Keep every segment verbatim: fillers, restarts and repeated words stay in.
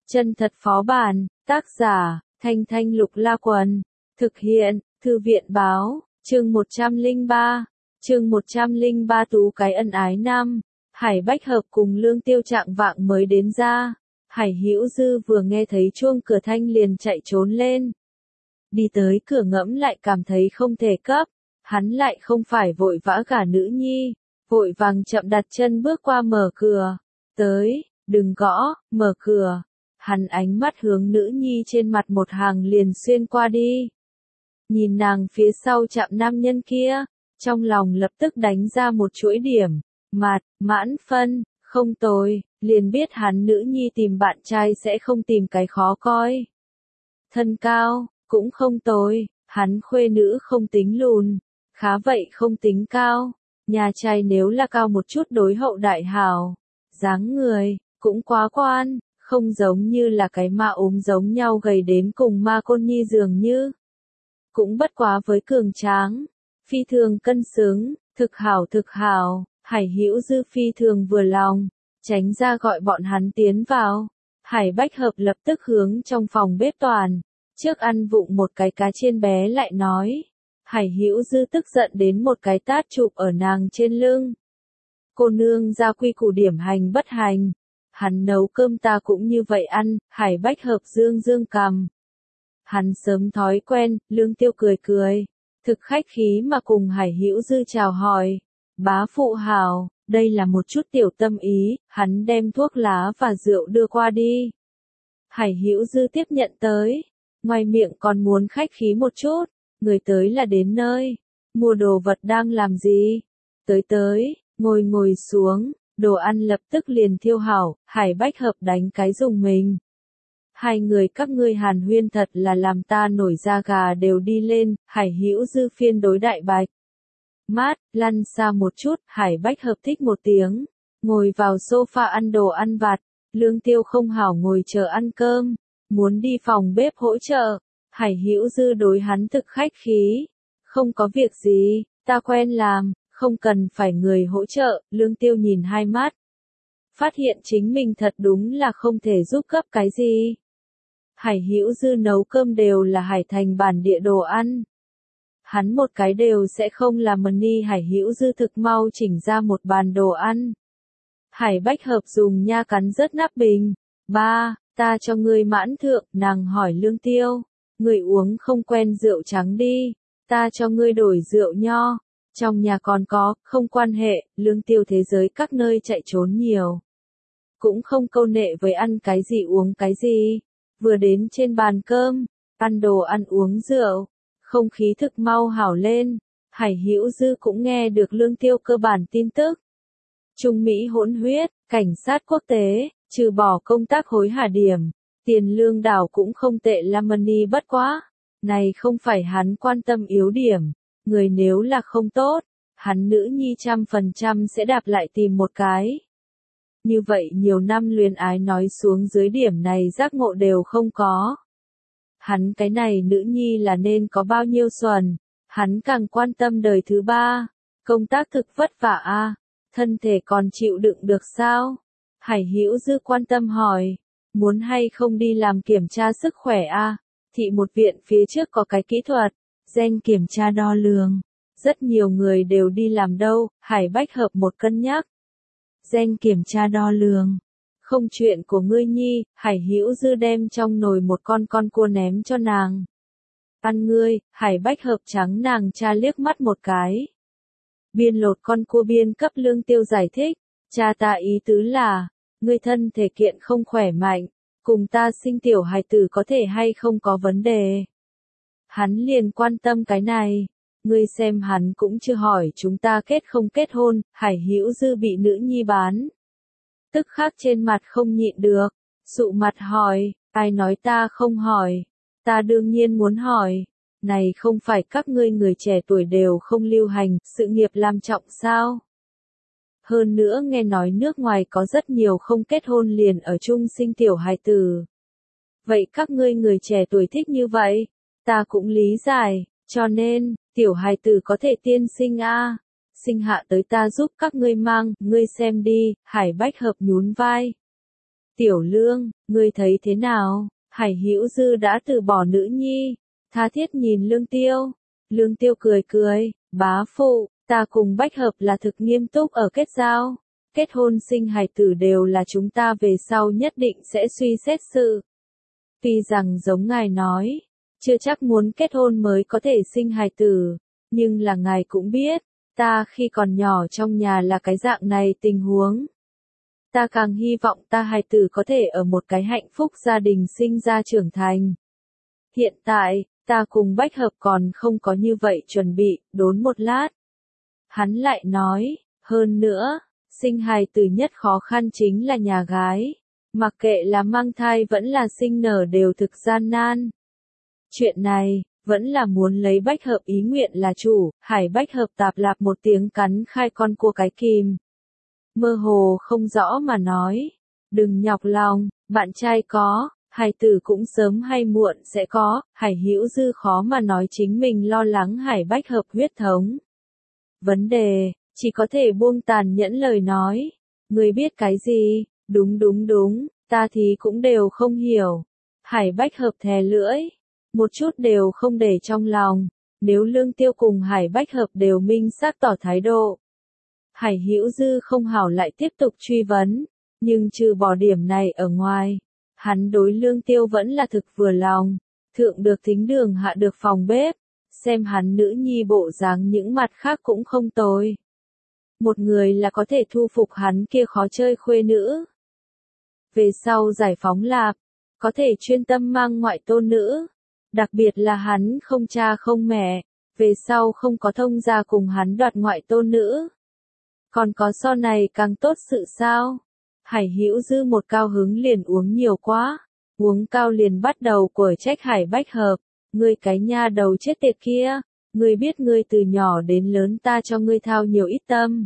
Chân thật phó bản, tác giả, Thanh Thanh Lục La Quần, thực hiện, Thư viện báo, chương một trăm lẻ ba, chương một trăm lẻ ba Tú cái ân ái năm, Hải Bách Hợp cùng Lương Tiêu trạng vạng mới đến ra, Hải Hữu Dư vừa nghe thấy chuông cửa thanh liền chạy trốn lên. Đi tới cửa ngẫm lại cảm thấy không thể cấp, hắn lại không phải vội vã gả nữ nhi, vội vàng chậm đặt chân bước qua mở cửa, tới, đừng gõ, mở cửa. Hắn ánh mắt hướng nữ nhi trên mặt một hàng liền xuyên qua đi. Nhìn nàng phía sau chạm nam nhân kia, trong lòng lập tức đánh ra một chuỗi điểm, mạt, mãn phân, không tồi, liền biết hắn nữ nhi tìm bạn trai sẽ không tìm cái khó coi. Thân cao, cũng không tồi, hắn khuê nữ không tính lùn, khá vậy không tính cao, nhà trai nếu là cao một chút đối hậu đại hảo, dáng người, cũng quá quan. Không giống như là cái ma ốm giống nhau gầy đến cùng ma côn nhi dường như. Cũng bất quá với cường tráng, phi thường cân xứng, thực hảo thực hảo, Hải Hữu Dư phi thường vừa lòng, tránh ra gọi bọn hắn tiến vào. Hải Bách Hợp lập tức hướng trong phòng bếp toàn, trước ăn vụng một cái cá chiên bé lại nói. Hải Hữu Dư tức giận đến một cái tát chụp ở nàng trên lưng. Cô nương ra quy củ điểm hành bất hành. Hắn nấu cơm ta cũng như vậy ăn, Hải Bách Hợp dương dương cằm. Hắn sớm thói quen, Lương Tiêu cười cười, thực khách khí mà cùng Hải Hữu Dư chào hỏi. Bá phụ hảo, đây là một chút tiểu tâm ý, hắn đem thuốc lá và rượu đưa qua đi. Hải Hữu Dư tiếp nhận tới, ngoài miệng còn muốn khách khí một chút, người tới là đến nơi, mua đồ vật đang làm gì? Tới tới, ngồi ngồi xuống. Đồ ăn lập tức liền thiêu hảo, Hải Bách Hợp đánh cái dùng mình. Hai người các ngươi hàn huyên thật là làm ta nổi da gà đều đi lên, Hải Hữu Dư phiên đối đại bạch. Mát, lăn xa một chút, Hải Bách Hợp thích một tiếng, ngồi vào sofa ăn đồ ăn vặt, Lương Tiêu không hảo ngồi chờ ăn cơm, muốn đi phòng bếp hỗ trợ, Hải Hữu Dư đối hắn thực khách khí, không có việc gì, ta quen làm. Không cần phải người hỗ trợ, Lương Tiêu nhìn hai mắt. Phát hiện chính mình thật đúng là không thể giúp cấp cái gì. Hải Hữu Dư nấu cơm đều là hải thành bản địa đồ ăn. Hắn một cái đều sẽ không làm mần ni Hải Hữu Dư thực mau chỉnh ra một bàn đồ ăn. Hải Bách Hợp dùng nha cắn rớt nắp bình. Ba, ta cho ngươi mãn thượng, nàng hỏi Lương Tiêu. Ngươi uống không quen rượu trắng đi, ta cho ngươi đổi rượu nho. Trong nhà còn có, không quan hệ, Lương Tiêu thế giới các nơi chạy trốn nhiều. Cũng không câu nệ với ăn cái gì uống cái gì. Vừa đến trên bàn cơm, ăn đồ ăn uống rượu, không khí thực mau hảo lên. Hải Hữu Dư cũng nghe được Lương Tiêu cơ bản tin tức. Trung Mỹ hỗn huyết, cảnh sát quốc tế, trừ bỏ công tác hối hả điểm, tiền lương đảo cũng không tệ lắm money bất quá. Này không phải hắn quan tâm yếu điểm. Người nếu là không tốt, hắn nữ nhi trăm phần trăm sẽ đạp lại tìm một cái. Như vậy nhiều năm luyến ái nói xuống dưới điểm này giác ngộ đều không có. Hắn cái này nữ nhi là nên có bao nhiêu xuẩn, hắn càng quan tâm đời thứ ba, công tác thực vất vả a, thân thể còn chịu đựng được sao? Hải Hữu Dư quan tâm hỏi, muốn hay không đi làm kiểm tra sức khỏe a? Thị một viện phía trước có cái kỹ thuật. Gen kiểm tra đo lường. Rất nhiều người đều đi làm đâu, Hải Bách Hợp một cân nhắc. Gen kiểm tra đo lường. Không chuyện của ngươi nhi, Hải Hữu Dư đem trong nồi một con con cua ném cho nàng. Ăn ngươi, Hải Bách Hợp trắng nàng cha liếc mắt một cái. Biên lột con cua biên cấp Lương Tiêu giải thích. Cha ta ý tứ là, ngươi thân thể kiện không khỏe mạnh, cùng ta sinh tiểu hài tử có thể hay không có vấn đề. Hắn liền quan tâm cái này, ngươi xem hắn cũng chưa hỏi chúng ta kết không kết hôn, Hải Hữu Dư bị nữ nhi bán. Tức khắc trên mặt không nhịn được, sụ mặt hỏi, ai nói ta không hỏi, ta đương nhiên muốn hỏi, này không phải các ngươi người trẻ tuổi đều không lưu hành, sự nghiệp làm trọng sao? Hơn nữa nghe nói nước ngoài có rất nhiều không kết hôn liền ở chung sinh tiểu hài tử. Vậy các ngươi người trẻ tuổi thích như vậy? Ta cũng lý giải, cho nên, tiểu hài tử có thể tiên sinh a, sinh hạ tới ta giúp các ngươi mang, ngươi xem đi, Hải Bách Hợp nhún vai. Tiểu Lương, ngươi thấy thế nào? Hải Hữu Dư đã từ bỏ nữ nhi. Tha thiết nhìn Lương Tiêu. Lương Tiêu cười cười, bá phụ, ta cùng Bách Hợp là thực nghiêm túc ở kết giao. Kết hôn sinh hài tử đều là chúng ta về sau nhất định sẽ suy xét sự. Tuy rằng giống ngài nói, chưa chắc muốn kết hôn mới có thể sinh hài tử, nhưng là ngài cũng biết, ta khi còn nhỏ trong nhà là cái dạng này tình huống. Ta càng hy vọng ta hài tử có thể ở một cái hạnh phúc gia đình sinh ra trưởng thành. Hiện tại, ta cùng Bách Hợp còn không có như vậy chuẩn bị, đốn một lát. Hắn lại nói, hơn nữa, sinh hài tử nhất khó khăn chính là nhà gái. Mặc kệ là mang thai vẫn là sinh nở đều thực gian nan. Chuyện này, vẫn là muốn lấy Bách Hợp ý nguyện là chủ. Hải Bách Hợp tạp lạp một tiếng cắn khai con cua cái kìm. Mơ hồ không rõ mà nói, đừng nhọc lòng, bạn trai có, hài tử cũng sớm hay muộn sẽ có. Hải Hữu Dư khó mà nói chính mình lo lắng Hải Bách Hợp huyết thống. Vấn đề, chỉ có thể buông tàn nhẫn lời nói. Người biết cái gì? Đúng đúng đúng, ta thì cũng đều không hiểu. Hải Bách Hợp thè lưỡi, một chút đều không để trong lòng. Nếu Lương Tiêu cùng Hải Bách Hợp đều minh xác tỏ thái độ, Hải Hữu Dư không hảo lại tiếp tục truy vấn, nhưng trừ bỏ điểm này ở ngoài, hắn đối Lương Tiêu vẫn là thực vừa lòng. Thượng được thính đường hạ được phòng bếp, xem hắn nữ nhi bộ dáng những mặt khác cũng không tồi. Một người là có thể thu phục hắn kia khó chơi khuê nữ. Về sau giải phóng lạp, có thể chuyên tâm mang ngoại tôn nữ. Đặc biệt là hắn không cha không mẹ, về sau không có thông gia cùng hắn đoạt ngoại tôn nữ. Còn có so này càng tốt sự sao? Hải Hữu Dư một cao hứng liền uống nhiều quá, uống cao liền bắt đầu quở trách Hải Bách Hợp. Ngươi cái nha đầu chết tiệt kia, ngươi biết ngươi từ nhỏ đến lớn ta cho ngươi thao nhiều ít tâm.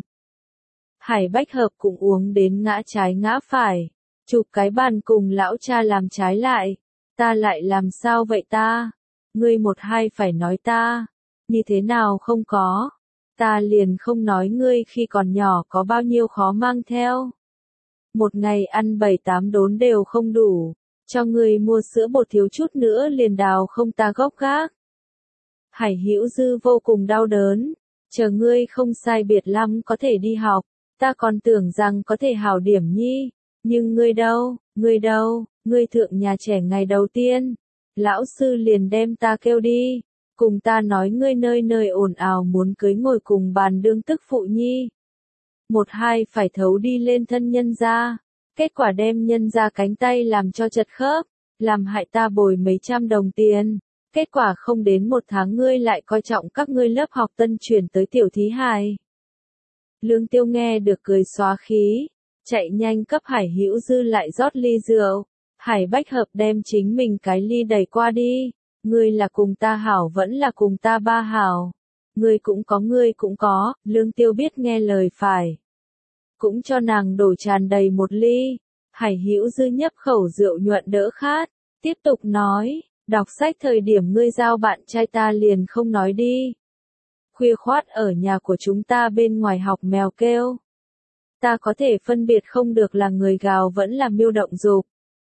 Hải Bách Hợp cũng uống đến ngã trái ngã phải, chụp cái bàn cùng lão cha làm trái lại. Ta lại làm sao vậy ta? Ngươi một hai phải nói ta, như thế nào không có? Ta liền không nói ngươi khi còn nhỏ có bao nhiêu khó mang theo. Một ngày ăn bảy tám đốn đều không đủ, cho ngươi mua sữa bột thiếu chút nữa liền đào không ta gốc gác. Hải Hữu Dư vô cùng đau đớn, chờ ngươi không sai biệt lắm có thể đi học, ta còn tưởng rằng có thể hảo điểm nhi, nhưng ngươi đâu, ngươi đâu, ngươi thượng nhà trẻ ngày đầu tiên, lão sư liền đem ta kêu đi, cùng ta nói ngươi nơi nơi ồn ào muốn cưới ngồi cùng bàn đương tức phụ nhi. Một hai phải thấu đi lên thân nhân ra, kết quả đem nhân ra cánh tay làm cho chật khớp, làm hại ta bồi mấy trăm đồng tiền. Kết quả không đến một tháng ngươi lại coi trọng các ngươi lớp học tân chuyển tới tiểu thí hài. Lương Tiêu nghe được cười xóa khí, chạy nhanh cấp Hải Hữu Dư lại rót ly rượu. Hải Bách Hợp đem chính mình cái ly đẩy qua đi. Ngươi là cùng ta hảo vẫn là cùng ta ba hảo. Ngươi cũng có ngươi cũng có, Lương Tiêu biết nghe lời phải. Cũng cho nàng đổ tràn đầy một ly. Hải Hữu Dư nhấp khẩu rượu nhuận đỡ khát, tiếp tục nói. Đọc sách thời điểm ngươi giao bạn trai ta liền không nói đi. Khuya khoát ở nhà của chúng ta bên ngoài học mèo kêu. Ta có thể phân biệt không được là người gào vẫn là miêu động dục.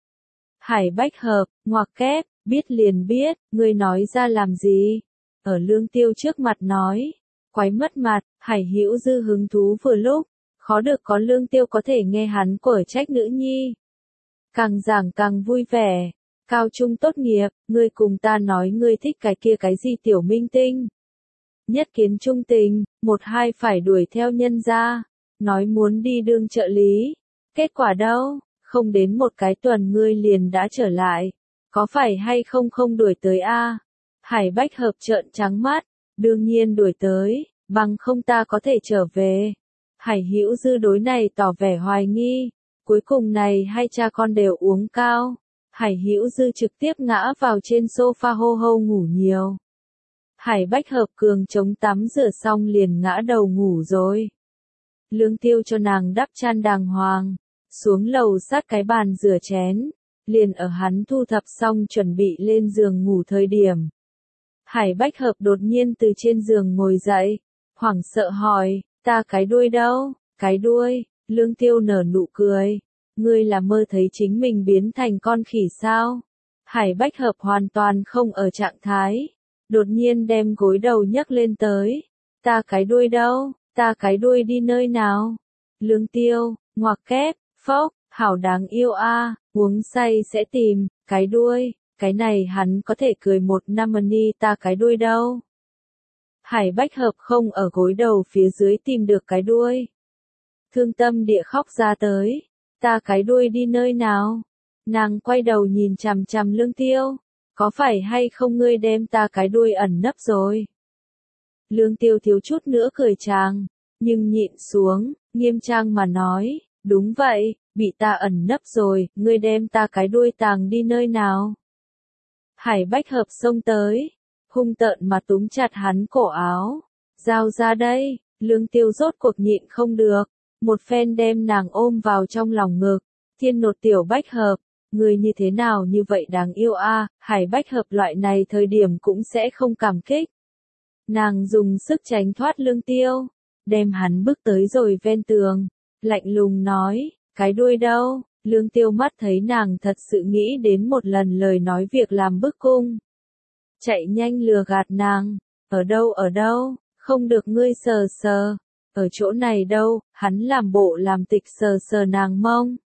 Hải Bách Hợp, ngoặc kép, biết liền biết, ngươi nói ra làm gì? Ở Lương Tiêu trước mặt nói, quái mất mặt. Hải Hữu Dư hứng thú vừa lúc, khó được có Lương Tiêu có thể nghe hắn quở trách nữ nhi. Càng giảng càng vui vẻ. Cao trung tốt nghiệp, ngươi cùng ta nói ngươi thích cái kia cái gì tiểu minh tinh. Nhất kiến trung tình, một hai phải đuổi theo nhân ra, nói muốn đi đương trợ lý. Kết quả đâu, không đến một cái tuần ngươi liền đã trở lại. Có phải hay không không đuổi tới a? Hải Bách Hợp trợn trắng mắt, đương nhiên đuổi tới, bằng không ta có thể trở về. Hải Hữu Dư đối này tỏ vẻ hoài nghi, cuối cùng này hai cha con đều uống cao. Hải Hữu Dư trực tiếp ngã vào trên sofa hô hô ngủ nhiều. Hải Bách Hợp cường chống tắm rửa xong liền ngã đầu ngủ rồi. Lương Tiêu cho nàng đắp chăn đàng hoàng, xuống lầu sát cái bàn rửa chén, liền ở hắn thu thập xong chuẩn bị lên giường ngủ thời điểm. Hải Bách Hợp đột nhiên từ trên giường ngồi dậy, hoảng sợ hỏi, ta cái đuôi đâu, cái đuôi, Lương Tiêu nở nụ cười. Ngươi là mơ thấy chính mình biến thành con khỉ sao? Hải Bách Hợp hoàn toàn không ở trạng thái. Đột nhiên đem gối đầu nhấc lên tới. Ta cái đuôi đâu? Ta cái đuôi đi nơi nào? Lương Tiêu, ngoặc kép, phốc, hảo đáng yêu a, uống say sẽ tìm, cái đuôi, cái này hắn có thể cười một năm ni ta cái đuôi đâu. Hải Bách Hợp không ở gối đầu phía dưới tìm được cái đuôi. Thương tâm địa khóc ra tới, ta cái đuôi đi nơi nào? Nàng quay đầu nhìn chằm chằm Lương Tiêu, có phải hay không ngươi đem ta cái đuôi ẩn nấp rồi? Lương Tiêu thiếu chút nữa cười chàng, nhưng nhịn xuống, nghiêm trang mà nói, đúng vậy, bị ta ẩn nấp rồi, ngươi đem ta cái đuôi tàng đi nơi nào? Hải Bách Hợp xông tới, hung tợn mà túm chặt hắn cổ áo, giao ra đây, Lương Tiêu rốt cuộc nhịn không được, một phen đem nàng ôm vào trong lòng ngực, thiên nột tiểu Bách Hợp, người như thế nào như vậy đáng yêu a, Hải Bách Hợp loại này thời điểm cũng sẽ không cảm kích. Nàng dùng sức tránh thoát Lương Tiêu, đem hắn bước tới rồi ven tường, lạnh lùng nói, cái đuôi đâu? Lương Tiêu mắt thấy nàng thật sự nghĩ đến một lần lời nói việc làm bức cung. Chạy nhanh lừa gạt nàng, ở đâu ở đâu, không được ngươi sờ sờ, ở chỗ này đâu, hắn làm bộ làm tịch sờ sờ nàng mông.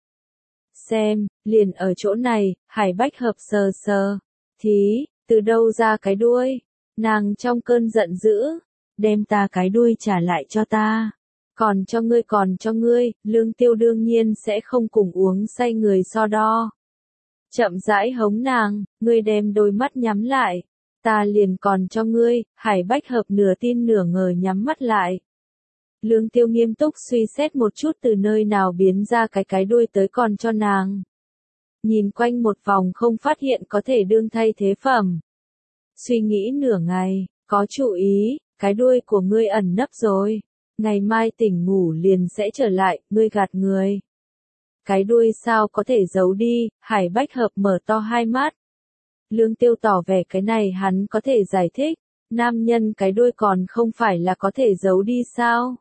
Xem, liền ở chỗ này, Hải Bách Hợp sờ sờ, thí, từ đâu ra cái đuôi, nàng trong cơn giận dữ, đem ta cái đuôi trả lại cho ta. Còn cho ngươi còn cho ngươi, Lương Tiêu đương nhiên sẽ không cùng uống say người so đo. Chậm rãi hống nàng, ngươi đem đôi mắt nhắm lại, ta liền còn cho ngươi, Hải Bách Hợp nửa tin nửa ngờ nhắm mắt lại. Lương Tiêu nghiêm túc suy xét một chút từ nơi nào biến ra cái cái đuôi tới còn cho nàng. Nhìn quanh một vòng không phát hiện có thể đương thay thế phẩm. Suy nghĩ nửa ngày, có chủ ý, cái đuôi của ngươi ẩn nấp rồi. Ngày mai tỉnh ngủ liền sẽ trở lại, ngươi gạt người. Cái đuôi sao có thể giấu đi, Hải Bách Hợp mở to hai mắt. Lương Tiêu tỏ vẻ cái này hắn có thể giải thích, nam nhân cái đuôi còn không phải là có thể giấu đi sao?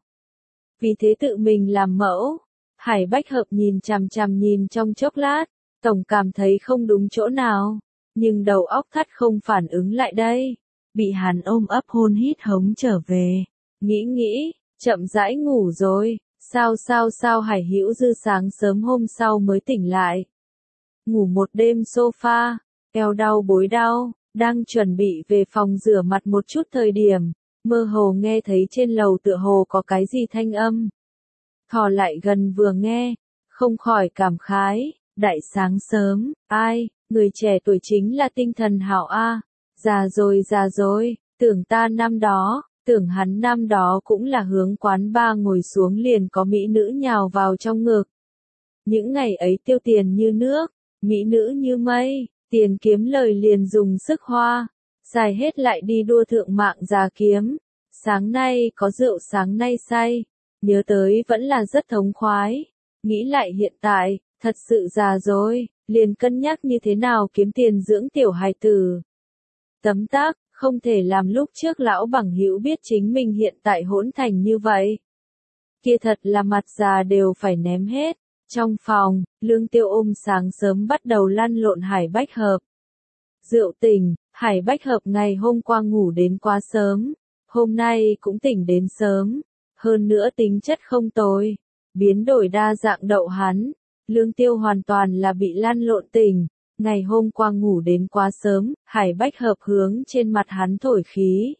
Vì thế tự mình làm mẫu, Hải Bách Hợp nhìn chằm chằm nhìn trong chốc lát, tổng cảm thấy không đúng chỗ nào, nhưng đầu óc thắt không phản ứng lại đây, bị hắn ôm ấp hôn hít hống trở về, nghĩ nghĩ, chậm rãi ngủ rồi, sao sao sao Hải Hữu Dư sáng sớm hôm sau mới tỉnh lại. Ngủ một đêm sofa, eo đau bối đau, đang chuẩn bị về phòng rửa mặt một chút thời điểm, mơ hồ nghe thấy trên lầu tựa hồ có cái gì thanh âm. Thò lại gần vừa nghe, không khỏi cảm khái, đại sáng sớm, ai, người trẻ tuổi chính là tinh thần hảo a, già rồi già rồi, tưởng ta năm đó. Tưởng hắn năm đó cũng là hướng quán ba ngồi xuống liền có mỹ nữ nhào vào trong ngực. Những ngày ấy tiêu tiền như nước, mỹ nữ như mây, tiền kiếm lời liền dùng sức hoa, xài hết lại đi đua thượng mạng già kiếm. Sáng nay có rượu sáng nay say, nhớ tới vẫn là rất thống khoái. Nghĩ lại hiện tại, thật sự già rồi, liền cân nhắc như thế nào kiếm tiền dưỡng tiểu hài tử. Tấm tắc. Không thể làm lúc trước lão bằng hữu biết chính mình hiện tại hỗn thành như vậy. Kia thật là mặt già đều phải ném hết. Trong phòng, Lương Tiêu ôm sáng sớm bắt đầu lăn lộn Hải Bách Hợp. Rượu tỉnh, Hải Bách Hợp ngày hôm qua ngủ đến quá sớm, hôm nay cũng tỉnh đến sớm, hơn nữa tính chất không tồi, biến đổi đa dạng đậu hắn. Lương Tiêu hoàn toàn là bị lăn lộn tỉnh. Ngày hôm qua ngủ đến quá sớm, Hải Bách Hợp hướng trên mặt hắn thổi khí.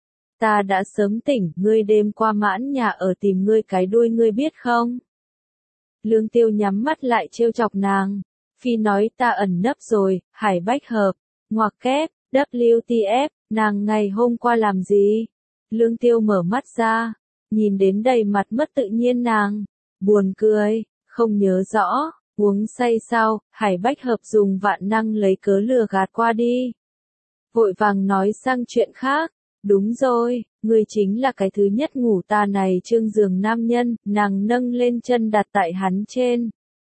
Ta đã sớm tỉnh, ngươi đêm qua mãn nhà ở tìm ngươi cái đuôi ngươi biết không? Lương Tiêu nhắm mắt lại trêu chọc nàng. Phi nói ta ẩn nấp rồi, Hải Bách Hợp, ngoặc kép, W T F, nàng ngày hôm qua làm gì? Lương Tiêu mở mắt ra, nhìn đến đầy mặt mất tự nhiên nàng, buồn cười, không nhớ rõ. Uống say sao, Hải Bách Hợp dùng vạn năng lấy cớ lừa gạt qua đi. Vội vàng nói sang chuyện khác, đúng rồi, người chính là cái thứ nhất ngủ ta này trương giường nam nhân, nàng nâng lên chân đặt tại hắn trên.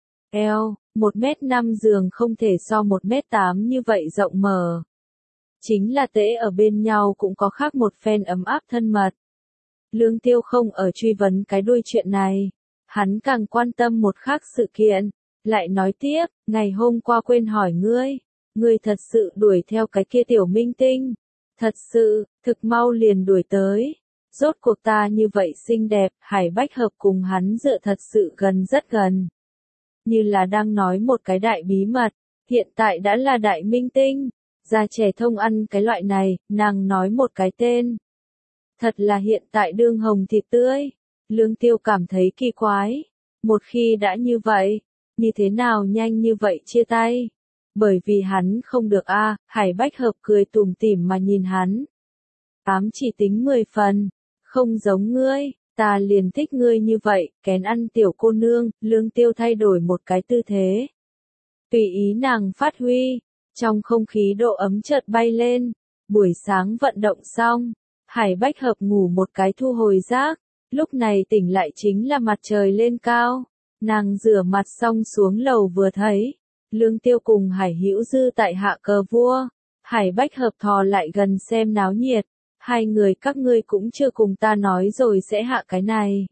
Eo, một mét năm giường không thể so một mét tám như vậy rộng mở. Chính là tễ ở bên nhau cũng có khác một phen ấm áp thân mật. Lương Tiêu không ở truy vấn cái đuôi chuyện này, hắn càng quan tâm một khác sự kiện. Lại nói tiếp, ngày hôm qua quên hỏi ngươi, ngươi thật sự đuổi theo cái kia tiểu minh tinh. Thật sự, thực mau liền đuổi tới. Rốt cuộc ta như vậy xinh đẹp, Hải Bách Hợp cùng hắn dựa thật sự gần rất gần. Như là đang nói một cái đại bí mật, hiện tại đã là đại minh tinh. Già trẻ thông ăn cái loại này, nàng nói một cái tên. Thật là hiện tại đương hồng thịt tươi. Lương Tiêu cảm thấy kỳ quái. Một khi đã như vậy, như thế nào nhanh như vậy chia tay? Bởi vì hắn không được a. À, Hải Bách Hợp cười tủm tỉm mà nhìn hắn. Ám chỉ tính mười phần, không giống ngươi, ta liền thích ngươi như vậy, kén ăn tiểu cô nương. Lương Tiêu thay đổi một cái tư thế. Tùy ý nàng phát huy, trong không khí độ ấm chợt bay lên. Buổi sáng vận động xong, Hải Bách Hợp ngủ một cái thu hồi giác, lúc này tỉnh lại chính là mặt trời lên cao. Nàng rửa mặt xong xuống lầu vừa thấy, Lương Tiêu cùng Hải Hữu Dư tại hạ cờ vua. Hải Bách Hợp thò lại gần xem náo nhiệt, hai người các ngươi cũng chưa cùng ta nói rồi sẽ hạ cái này.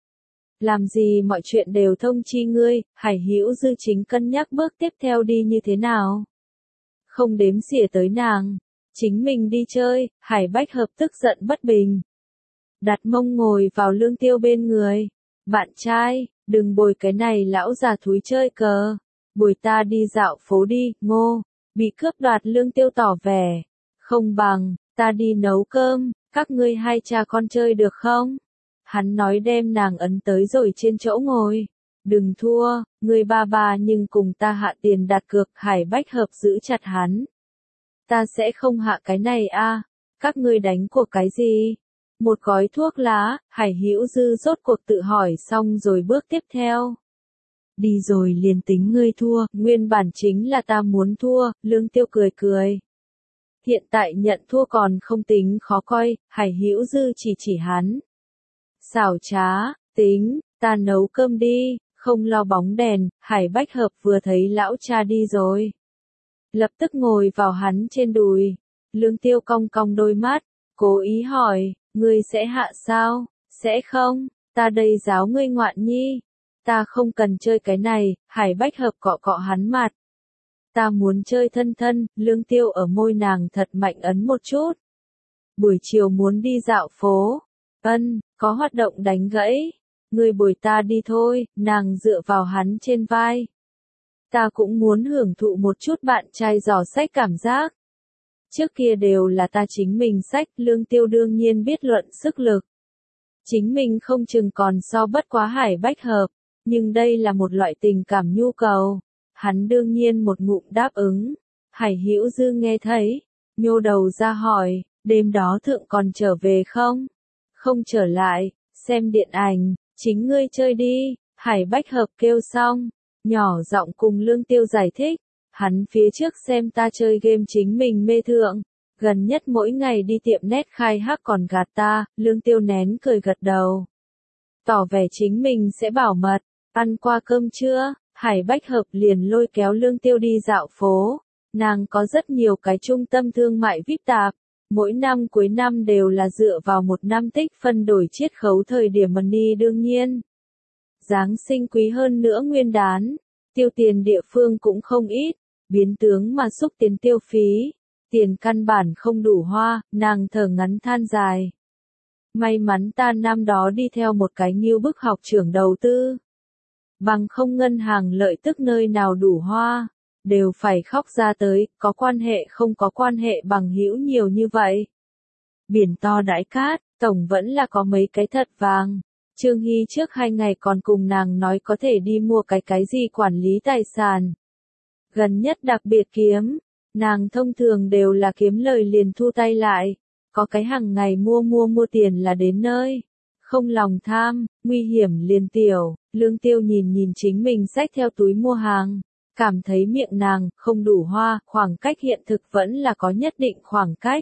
Làm gì mọi chuyện đều thông chi ngươi. Hải Hữu Dư chính cân nhắc bước tiếp theo đi như thế nào. Không đếm xỉa tới nàng, chính mình đi chơi. Hải Bách Hợp tức giận bất bình, đặt mông ngồi vào Lương Tiêu bên người. Bạn trai, đừng bồi cái này lão già thúi chơi cờ, bồi ta đi dạo phố đi. Ngô, bị cướp đoạt. Lương Tiêu tỏ vẻ, không bằng, ta đi nấu cơm, các ngươi hai cha con chơi được không? Hắn nói đem nàng ấn tới rồi trên chỗ ngồi. Đừng thua, ngươi ba ba nhưng cùng ta hạ tiền đặt cược. Hải Bách Hợp giữ chặt hắn. Ta sẽ không hạ cái này a. À. Các ngươi đánh cuộc cái gì? Một gói thuốc lá. Hải Hữu Dư rốt cuộc tự hỏi xong rồi bước tiếp theo. Đi rồi liền tính ngươi thua, nguyên bản chính là ta muốn thua. Lương Tiêu cười cười. Hiện tại nhận thua còn không tính khó coi. Hải Hữu Dư chỉ chỉ hắn. Xảo trá, tính, ta nấu cơm đi, không lo bóng đèn. Hải Bách Hợp vừa thấy lão cha đi rồi, lập tức ngồi vào hắn trên đùi. Lương Tiêu cong cong đôi mắt, cố ý hỏi, ngươi sẽ hạ sao? Sẽ không, ta đây giáo ngươi ngoạn nhi. Ta không cần chơi cái này. Hải Bách Hợp cọ cọ hắn mặt. Ta muốn chơi thân thân. Lương Tiêu ở môi nàng thật mạnh ấn một chút. Buổi chiều muốn đi dạo phố. Ân, có hoạt động đánh gãy. Ngươi bồi ta đi thôi. Nàng dựa vào hắn trên vai. Ta cũng muốn hưởng thụ một chút bạn trai dò sách cảm giác. Trước kia đều là ta chính mình sách. Lương Tiêu đương nhiên biết luận sức lực. Chính mình không chừng còn so bất quá Hải Bách Hợp. Nhưng đây là một loại tình cảm nhu cầu. Hắn đương nhiên một ngụm đáp ứng. Hải Hữu Dư nghe thấy, nhô đầu ra hỏi, đêm đó thượng còn trở về không? Không trở lại, xem điện ảnh, chính ngươi chơi đi. Hải Bách Hợp kêu xong, nhỏ giọng cùng Lương Tiêu giải thích. Hắn phía trước xem ta chơi game chính mình mê thượng. Gần nhất mỗi ngày đi tiệm nét khai hắc còn gạt ta. Lương Tiêu nén cười gật đầu, tỏ vẻ chính mình sẽ bảo mật. Ăn qua cơm trưa, Hải Bách Hợp liền lôi kéo Lương Tiêu đi dạo phố. Nàng có rất nhiều cái trung tâm thương mại vê i pê tạp. Mỗi năm cuối năm đều là dựa vào một năm tích phân đổi chiết khấu thời điểm money đương nhiên. Giáng sinh quý hơn nữa nguyên đán. Tiêu tiền địa phương cũng không ít. Biến tướng mà xúc tiến tiêu phí. Tiền căn bản không đủ hoa, nàng thở ngắn than dài. May mắn ta năm đó đi theo một cái nghiêu bức học trưởng đầu tư. Bằng không ngân hàng lợi tức nơi nào đủ hoa, đều phải khóc ra tới. Có quan hệ không có quan hệ bằng hữu nhiều như vậy. Biển to đãi cát, tổng vẫn là có mấy cái thật vàng. Trương Hy trước hai ngày còn cùng nàng nói có thể đi mua cái cái gì quản lý tài sản. Gần nhất đặc biệt kiếm, nàng thông thường đều là kiếm lời liền thu tay lại. Có cái hàng ngày mua mua mua tiền là đến nơi. Không lòng tham, nguy hiểm liền tiểu. Lương Tiêu nhìn nhìn chính mình xách theo túi mua hàng, cảm thấy miệng nàng không đủ hoa, khoảng cách hiện thực vẫn là có nhất định khoảng cách.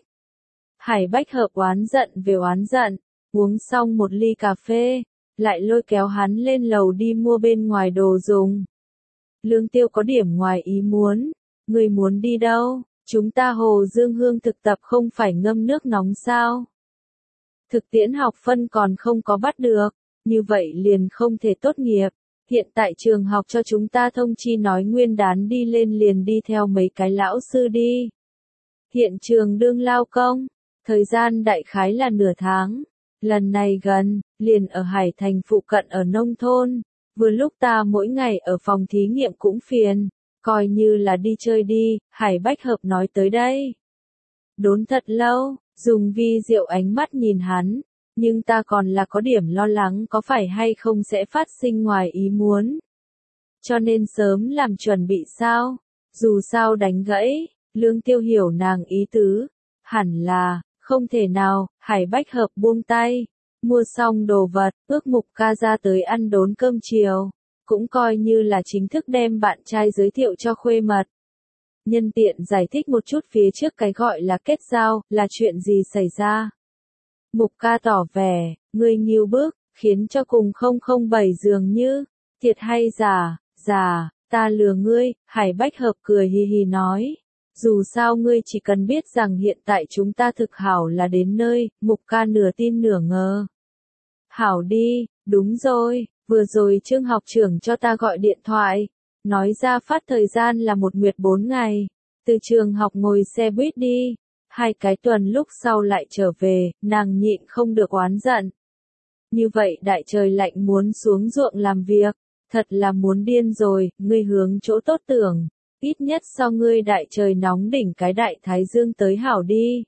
Hải Bách Hợp oán giận về oán giận, uống xong một ly cà phê, lại lôi kéo hắn lên lầu đi mua bên ngoài đồ dùng. Lương Tiêu có điểm ngoài ý muốn, người muốn đi đâu? Chúng ta Hồ Dương Hương thực tập không phải ngâm nước nóng sao? Thực tiễn học phân còn không có bắt được, như vậy liền không thể tốt nghiệp. Hiện tại trường học cho chúng ta thông chi nói nguyên đán đi lên liền đi theo mấy cái lão sư đi. Hiện trường đương lao công, thời gian đại khái là nửa tháng. Lần này gần, liền ở Hải Thành phụ cận ở nông thôn. Vừa lúc ta mỗi ngày ở phòng thí nghiệm cũng phiền, coi như là đi chơi đi, Hải Bách Hợp nói tới đây. Đốn thật lâu, dùng vi diệu ánh mắt nhìn hắn, nhưng ta còn là có điểm lo lắng có phải hay không sẽ phát sinh ngoài ý muốn. Cho nên sớm làm chuẩn bị sao, dù sao đánh gãy, Lương Tiêu hiểu nàng ý tứ, hẳn là, không thể nào, Hải Bách Hợp buông tay, mua xong đồ vật, ước Mục Ca ra tới ăn đốn cơm chiều, cũng coi như là chính thức đem bạn trai giới thiệu cho khuê mật. Nhân tiện giải thích một chút phía trước cái gọi là kết giao, là chuyện gì xảy ra. Mục Ca tỏ vẻ, ngươi nghiêu bức, khiến cho cùng không không bảy dường như, thiệt hay giả, giả, ta lừa ngươi, Hải Bách Hợp cười hì hì nói. Dù sao ngươi chỉ cần biết rằng hiện tại chúng ta thực hảo là đến nơi, Mục Ca nửa tin nửa ngờ. Hảo đi, đúng rồi, vừa rồi Trương học trưởng cho ta gọi điện thoại, nói ra phát thời gian là một nguyệt bốn ngày, từ trường học ngồi xe buýt đi, hai cái tuần lúc sau lại trở về, nàng nhịn không được oán giận. Như vậy đại trời lạnh muốn xuống ruộng làm việc, thật là muốn điên rồi, ngươi hướng chỗ tốt tưởng. Ít nhất so ngươi đại trời nóng đỉnh cái đại thái dương tới hảo đi.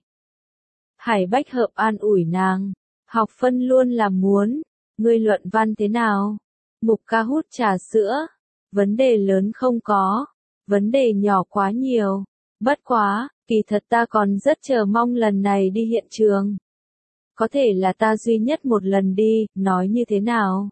Hải Bách Hợp an ủi nàng, học phân luôn là muốn, ngươi luận văn thế nào? Mục Ca hút trà sữa, vấn đề lớn không có, vấn đề nhỏ quá nhiều, bất quá, kỳ thật ta còn rất chờ mong lần này đi hiện trường. Có thể là ta duy nhất một lần đi, nói như thế nào?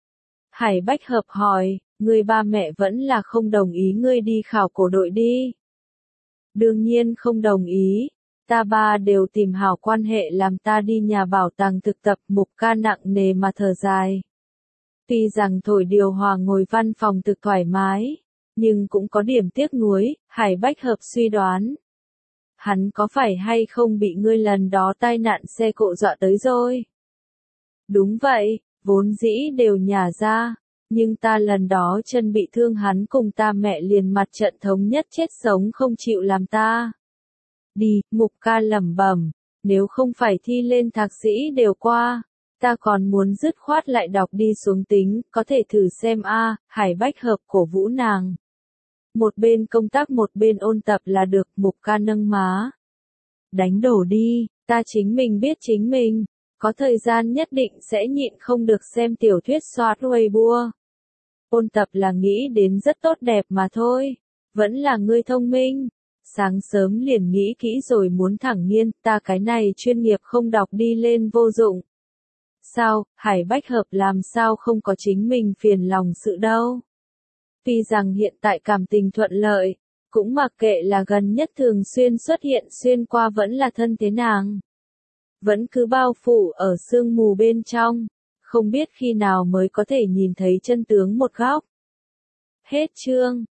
Hải Bách Hợp hỏi. Ngươi ba mẹ vẫn là không đồng ý ngươi đi khảo cổ đội đi. Đương nhiên không đồng ý, ta ba đều tìm hảo quan hệ làm ta đi nhà bảo tàng thực tập. Mục Ca nặng nề mà thở dài. Tuy rằng thổi điều hòa ngồi văn phòng thực thoải mái, nhưng cũng có điểm tiếc nuối, Hải Bách Hợp suy đoán. Hắn có phải hay không bị ngươi lần đó tai nạn xe cộ dọa tới rồi? Đúng vậy, vốn dĩ đều nhả ra. Nhưng ta lần đó chân bị thương hắn cùng ta mẹ liền mặt trận thống nhất chết sống không chịu làm ta. Đi, Mục Ca lẩm bẩm, nếu không phải thi lên thạc sĩ đều qua, ta còn muốn dứt khoát lại đọc đi xuống tính, có thể thử xem a. Hải Bách Hợp cổ vũ nàng. Một bên công tác một bên ôn tập là được. Mục Ca nâng má. Đánh đổ đi, ta chính mình biết chính mình, có thời gian nhất định sẽ nhịn không được xem tiểu thuyết soát Weibo. Ôn tập là nghĩ đến rất tốt đẹp mà thôi, vẫn là ngươi thông minh. Sáng sớm liền nghĩ kỹ rồi muốn thẳng nghiên, ta cái này chuyên nghiệp không đọc đi lên vô dụng. Sao, Hải Bách Hợp làm sao không có chính mình phiền lòng sự đâu. Tuy rằng hiện tại cảm tình thuận lợi, cũng mặc kệ là gần nhất thường xuyên xuất hiện xuyên qua vẫn là thân thế nàng. Vẫn cứ bao phủ ở sương mù bên trong. Không biết khi nào mới có thể nhìn thấy chân tướng một góc. Hết chương.